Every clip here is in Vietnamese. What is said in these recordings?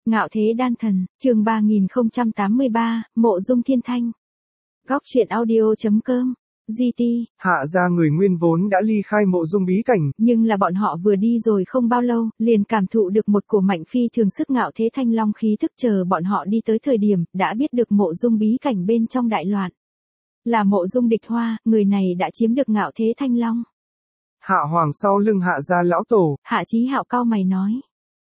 Ngạo thế đan thần, chương 3083, Mộ Dung Thiên Thanh. Góc truyện audio.com, GT. Hạ gia người nguyên vốn đã ly khai Mộ Dung bí cảnh, Nhưng là bọn họ vừa đi rồi không bao lâu, liền cảm thụ được một cổ mạnh phi thường sức ngạo thế thanh long khí thức, chờ bọn họ đi tới thời điểm, đã biết được Mộ Dung bí cảnh bên trong đại loạn. Là Mộ Dung Địch Hoa, người này đã chiếm được ngạo thế thanh long. Hạ Hoàng sau lưng Hạ gia lão tổ. Hạ Chí Hạo cau mày nói.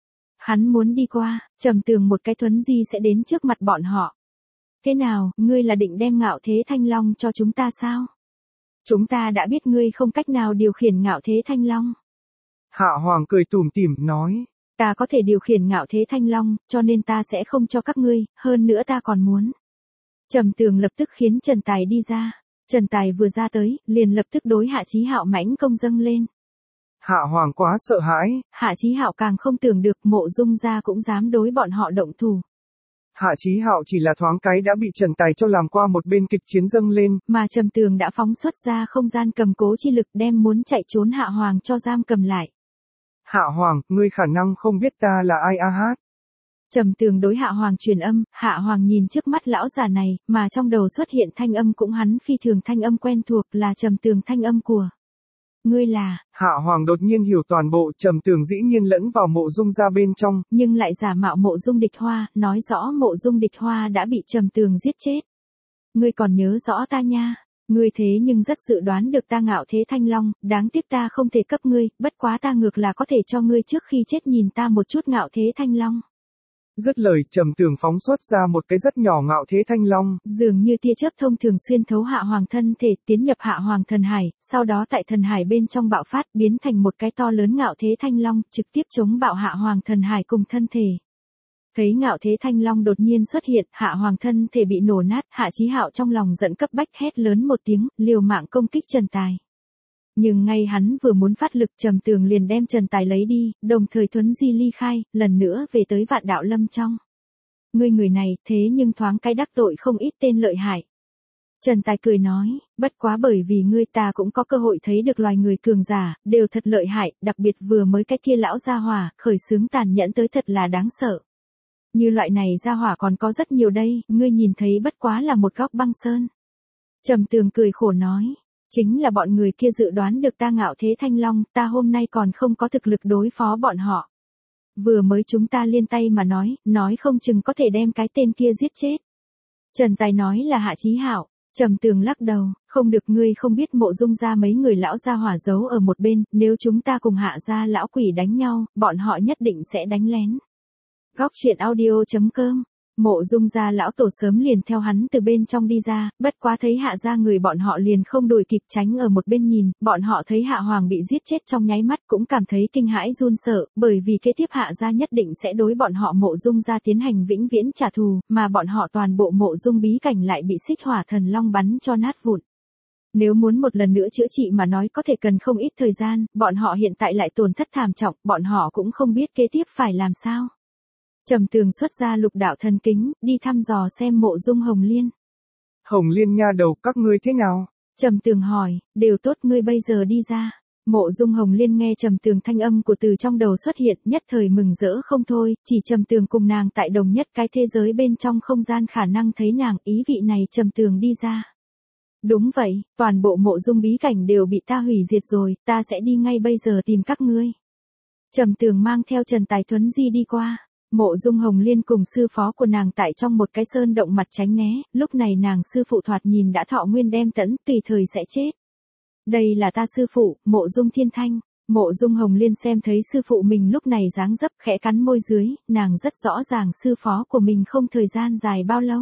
Hắn muốn đi qua, trầm tường một cái thuấn di sẽ đến trước mặt bọn họ. Thế nào, ngươi là định đem ngạo thế thanh long cho chúng ta sao? Chúng ta đã biết ngươi không cách nào điều khiển ngạo thế thanh long. Hạ Hoàng cười tủm tỉm nói. Ta có thể điều khiển ngạo thế thanh long, cho nên ta sẽ không cho các ngươi, hơn nữa ta còn muốn. Trầm tường lập tức khiến Trần Tài đi ra. Trần Tài vừa ra tới, liền lập tức đối Hạ Chí Hạo mãnh công dâng lên. Hạ Hoàng quá sợ hãi. Hạ Chí Hạo càng không tưởng được Mộ Dung gia cũng dám đối bọn họ động thủ. Hạ Chí Hạo chỉ là thoáng cái đã bị Trần Tài cho làm qua một bên kịch chiến dâng lên. Mà Trầm Tường đã phóng xuất ra không gian cầm cố chi lực đem muốn chạy trốn Hạ Hoàng cho giam cầm lại. Hạ Hoàng, ngươi khả năng không biết ta là ai a hát. Trầm Tường đối Hạ Hoàng truyền âm, Hạ Hoàng nhìn trước mắt lão già này, mà trong đầu xuất hiện thanh âm cũng hắn phi thường thanh âm quen thuộc là Trầm Tường thanh âm của. Ngươi là. Hạ Hoàng đột nhiên hiểu toàn bộ, Trầm Tường dĩ nhiên lẫn vào Mộ Dung gia bên trong. Nhưng lại giả mạo Mộ Dung Địch Hoa, nói rõ Mộ Dung Địch Hoa đã bị Trầm Tường giết chết. Ngươi còn nhớ rõ ta nha. Ngươi thế nhưng rất dự đoán được ta ngạo thế thanh long, đáng tiếc ta không thể cấp ngươi, bất quá ta ngược là có thể cho ngươi trước khi chết nhìn ta một chút ngạo thế thanh long. Dứt lời, Trầm Tường phóng xuất ra một cái rất nhỏ ngạo thế thanh long. Dường như tia chớp thông thường xuyên thấu Hạ Hoàng thân thể, tiến nhập Hạ Hoàng thần hải, sau đó tại thần hải bên trong bạo phát biến thành một cái to lớn ngạo thế thanh long, trực tiếp chống bạo Hạ Hoàng thần hải cùng thân thể. Thấy ngạo thế thanh long đột nhiên xuất hiện, Hạ Hoàng thân thể bị nổ nát, Hạ Chí Hạo trong lòng giận cấp bách hét lớn một tiếng, liều mạng công kích Trần Tài. Nhưng ngay hắn vừa muốn phát lực, Trầm Tường liền đem Trần Tài lấy đi, đồng thời thuấn di ly khai, lần nữa về tới Vạn Đạo Lâm trong. Ngươi người này, thế nhưng thoáng cái đắc tội không ít tên lợi hại. Trần Tài cười nói, bất quá bởi vì ngươi ta cũng có cơ hội thấy được loài người cường giả, đều thật lợi hại, đặc biệt vừa mới cái kia lão gia hỏa, khởi xướng tàn nhẫn tới thật là đáng sợ. Như loại này gia hỏa còn có rất nhiều đây, ngươi nhìn thấy bất quá là một góc băng sơn. Trầm Tường cười khổ nói. Chính là bọn người kia dự đoán được ta ngạo thế thanh long, ta hôm nay còn không có thực lực đối phó bọn họ. Vừa mới chúng ta liên tay mà nói không chừng có thể đem cái tên kia giết chết. Trần Tài nói là Hạ Chí Hạo. Trầm Tường lắc đầu, không được, ngươi không biết Mộ Dung gia mấy người lão gia hỏa giấu ở một bên, nếu chúng ta cùng Hạ gia lão quỷ đánh nhau, bọn họ nhất định sẽ đánh lén. Góc truyện audio.com. Mộ Dung gia lão tổ sớm liền theo hắn từ bên trong đi ra, bất quá thấy Hạ gia người bọn họ liền không đuổi kịp tránh ở một bên nhìn, bọn họ thấy Hạ Hoàng bị giết chết trong nháy mắt cũng cảm thấy kinh hãi run sợ, bởi vì kế tiếp Hạ gia nhất định sẽ đối bọn họ Mộ Dung gia tiến hành vĩnh viễn trả thù, mà bọn họ toàn bộ Mộ Dung bí cảnh lại bị xích hỏa thần long bắn cho nát vụn. Nếu muốn một lần nữa chữa trị mà nói có thể cần không ít thời gian, bọn họ hiện tại lại tổn thất thảm trọng, bọn họ cũng không biết kế tiếp phải làm sao. Trầm Tường xuất ra lục đạo thần kính, đi thăm dò xem Mộ Dung Hồng Liên. Hồng Liên nha đầu, các ngươi thế nào? Trầm Tường hỏi, đều tốt, ngươi bây giờ đi ra. Mộ Dung Hồng Liên nghe Trầm Tường thanh âm của từ trong đầu xuất hiện, nhất thời mừng rỡ không thôi, chỉ Trầm Tường cùng nàng tại đồng nhất cái thế giới bên trong không gian khả năng thấy nàng, ý vị này Trầm Tường đi ra. Đúng vậy, toàn bộ Mộ Dung bí cảnh đều bị ta hủy diệt rồi, ta sẽ đi ngay bây giờ tìm các ngươi. Trầm Tường mang theo Trần Tài thuấn di đi qua. Mộ Dung Hồng Liên cùng sư phó của nàng tại trong một cái sơn động mặt tránh né, lúc này nàng sư phụ thoạt nhìn đã thọ nguyên đem tẫn, tùy thời sẽ chết. Đây là ta sư phụ, Mộ Dung Thiên Thanh. Mộ Dung Hồng Liên xem thấy sư phụ mình lúc này dáng dấp khẽ cắn môi dưới, nàng rất rõ ràng sư phó của mình không thời gian dài bao lâu.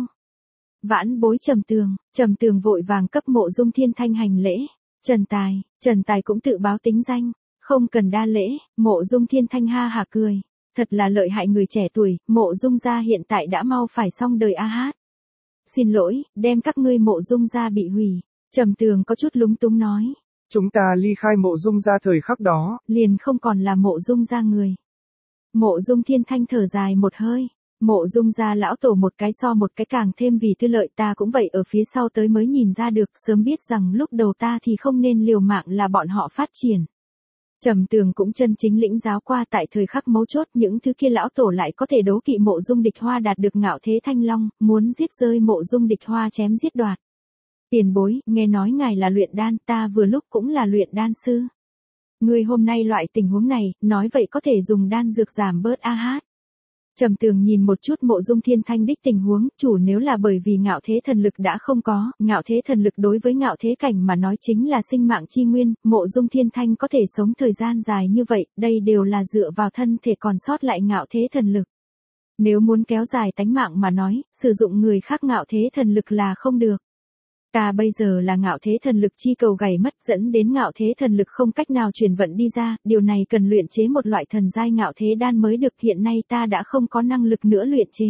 Vãn bối Trầm Tường vội vàng cấp Mộ Dung Thiên Thanh hành lễ. Trần Tài cũng tự báo tính danh, không cần đa lễ. Mộ Dung Thiên Thanh ha hả cười. Thật là lợi hại người trẻ tuổi, Mộ Dung gia hiện tại đã mau phải xong đời a hát. Xin lỗi, đem các ngươi Mộ Dung gia bị hủy. Trầm Tường có chút lúng túng nói. Chúng ta ly khai Mộ Dung gia thời khắc đó, liền không còn là Mộ Dung gia người. Mộ Dung Thiên Thanh thở dài một hơi. Mộ Dung gia lão tổ một cái so một cái càng thêm vì tư lợi, ta cũng vậy ở phía sau tới mới nhìn ra được, sớm biết rằng lúc đầu ta thì không nên liều mạng là bọn họ phát triển. Trầm Tường cũng chân chính lĩnh giáo qua tại thời khắc mấu chốt những thứ kia lão tổ lại có thể đấu kỵ Mộ Dung Địch Hoa đạt được ngạo thế thanh long, muốn giết rơi Mộ Dung Địch Hoa chém giết đoạt. Tiền bối, nghe nói ngài là luyện đan, ta vừa lúc cũng là luyện đan sư. Ngươi hôm nay loại tình huống này, nói vậy có thể dùng đan dược giảm bớt hát. Trầm Tường nhìn một chút Mộ Dung Thiên Thanh đích tình huống, chủ nếu là bởi vì ngạo thế thần lực đã không có, ngạo thế thần lực đối với ngạo thế cảnh mà nói chính là sinh mạng chi nguyên, Mộ Dung Thiên Thanh có thể sống thời gian dài như vậy, đây đều là dựa vào thân thể còn sót lại ngạo thế thần lực. Nếu muốn kéo dài tánh mạng mà nói, sử dụng người khác ngạo thế thần lực là không được. Ta bây giờ là ngạo thế thần lực chi cầu gầy mất dẫn đến ngạo thế thần lực không cách nào truyền vận đi ra, điều này cần luyện chế một loại thần giai ngạo thế đan mới được, hiện nay ta đã không có năng lực nữa luyện chế.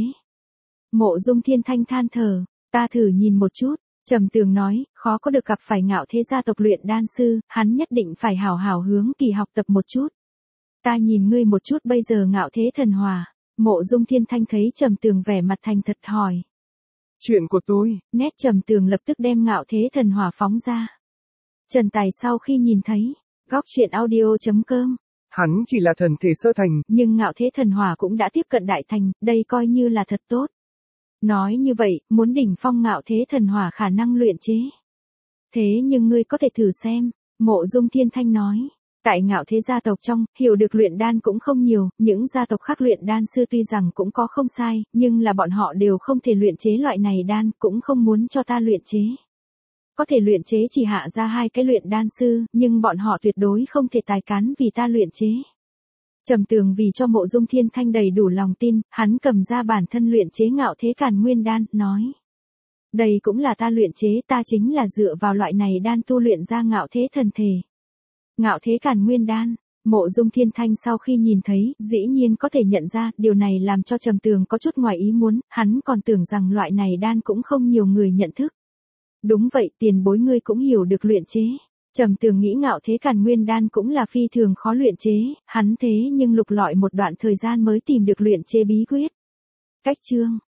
Mộ Dung Thiên Thanh than thở, ta thử nhìn một chút, Trầm Tường nói, khó có được gặp phải ngạo thế gia tộc luyện đan sư, hắn nhất định phải hảo hảo hướng kỳ học tập một chút. Ta nhìn ngươi một chút bây giờ ngạo thế thần hòa, Mộ Dung Thiên Thanh thấy Trầm Tường vẻ mặt thành thật hỏi. Chuyện của tôi. Nét Trầm Tường lập tức đem ngạo thế thần hỏa phóng ra. Trần Tài sau khi nhìn thấy, góc truyện audio.com. Hắn chỉ là thần thể sơ thành. Nhưng ngạo thế thần hỏa cũng đã tiếp cận đại thành, đây coi như là thật tốt. Nói như vậy, muốn đỉnh phong ngạo thế thần hỏa khả năng luyện chế. Thế nhưng ngươi có thể thử xem, Mộ Dung Thiên Thanh nói. Tại ngạo thế gia tộc trong, hiểu được luyện đan cũng không nhiều, những gia tộc khác luyện đan sư tuy rằng cũng có không sai, nhưng là bọn họ đều không thể luyện chế loại này đan, cũng không muốn cho ta luyện chế. Có thể luyện chế chỉ hạ ra 2 cái luyện đan sư, nhưng bọn họ tuyệt đối không thể tài cán vì ta luyện chế. Trầm Tường vì cho Mộ Dung Thiên Thanh đầy đủ lòng tin, hắn cầm ra bản thân luyện chế ngạo thế càn nguyên đan, nói. Đây cũng là ta luyện chế, ta chính là dựa vào loại này đan tu luyện ra ngạo thế thần thể. Ngạo thế càn nguyên đan, Mộ Dung Thiên Thanh sau khi nhìn thấy, dĩ nhiên có thể nhận ra, điều này làm cho Trầm Tường có chút ngoài ý muốn, hắn còn tưởng rằng loại này đan cũng không nhiều người nhận thức. Đúng vậy, tiền bối ngươi cũng hiểu được luyện chế. Trầm Tường nghĩ ngạo thế càn nguyên đan cũng là phi thường khó luyện chế, hắn thế nhưng lục lọi một đoạn thời gian mới tìm được luyện chế bí quyết. Cách chương